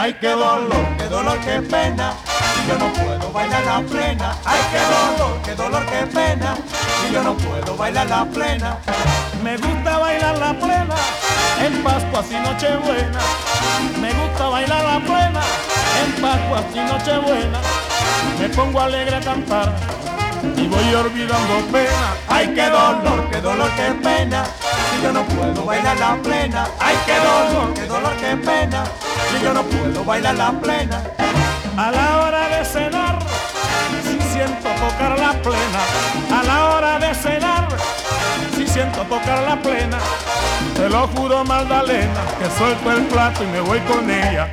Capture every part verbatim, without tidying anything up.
Ay, qué dolor, qué dolor, qué pena, y yo no puedo bailar la plena. Ay, qué dolor, qué dolor, qué pena, y yo no puedo bailar la plena. Me gusta bailar la plena en Pascuas y Nochebuena. Me gusta bailar la plena en Pascuas y Nochebuena. Me pongo alegre a cantar y voy olvidando pena. Ay, qué dolor, qué dolor, qué pena, y yo no puedo bailar la plena. Ay, qué dolor, qué dolor, qué pena, y yo no puedo bailar la plena. A la hora de cenar, si siento tocar la plena. A la hora de cenar, si siento tocar la plena. Te lo juro, Magdalena, que suelto el plato y me voy con ella.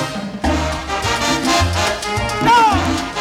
¡No!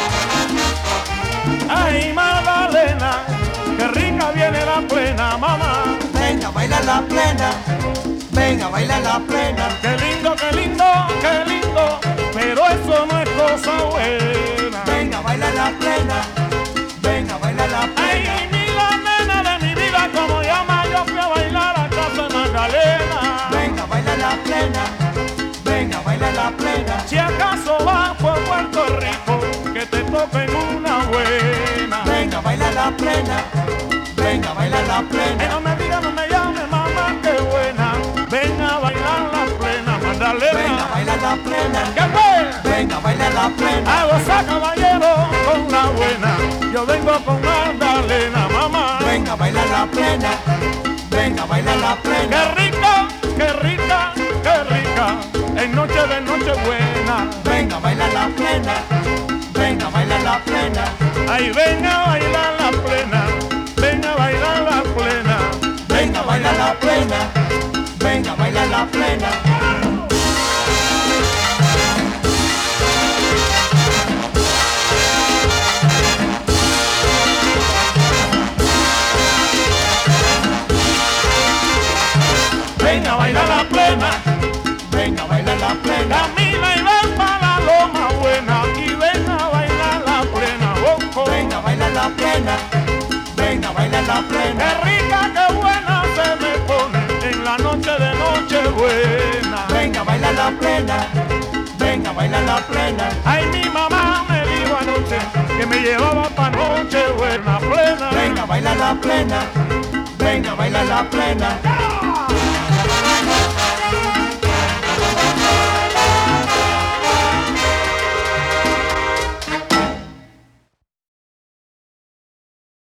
Ay, Magdalena, qué rica viene la plena, mamá. Venga, baila la plena, venga, baila la plena. Qué lindo, qué lindo, qué lindo, pero eso no es cosa buena. Venga, baila la plena, venga, baila la plena. Ay, mira, nena de mi vida, como llama, yo fui a bailar a casa de Magdalena. Venga, baila la plena, venga, baila la plena. Si acaso vas por Puerto Rico, que te toquen una buena. Venga, baila la plena, venga, baila la Ay, plena. no me digas, no me llames, mamá, qué buena. Ven a bailar la plena, Magdalena. Venga, baila la plena, ¿Qué fue? venga, baila la plena. A gozar, caballero, con la buena. Yo vengo con Magdalena, mamá. Venga, baila la plena, venga, baila la Qué plena. rica, qué rica, qué rica, en noche de noche buena. Venga, baila la plena, venga, baila la plena. Ay, ven a bailar la plena, ven a bailar la plena. Venga, baila la plena, venga, baila la plena. Venga a bailar la plena, Venga, baila la plena. camina y ven para la loma buena. Y ven a bailar la plena, ojo. Venga, baila la plena, venga, baila la plena. Qué rica, qué buena se me pone en la noche de noche buena. Venga, baila la plena, venga, baila la plena. Ay, mi mamá me dijo anoche que me llevaba pa' noche buena plena. Venga, baila la plena, venga, baila la plena.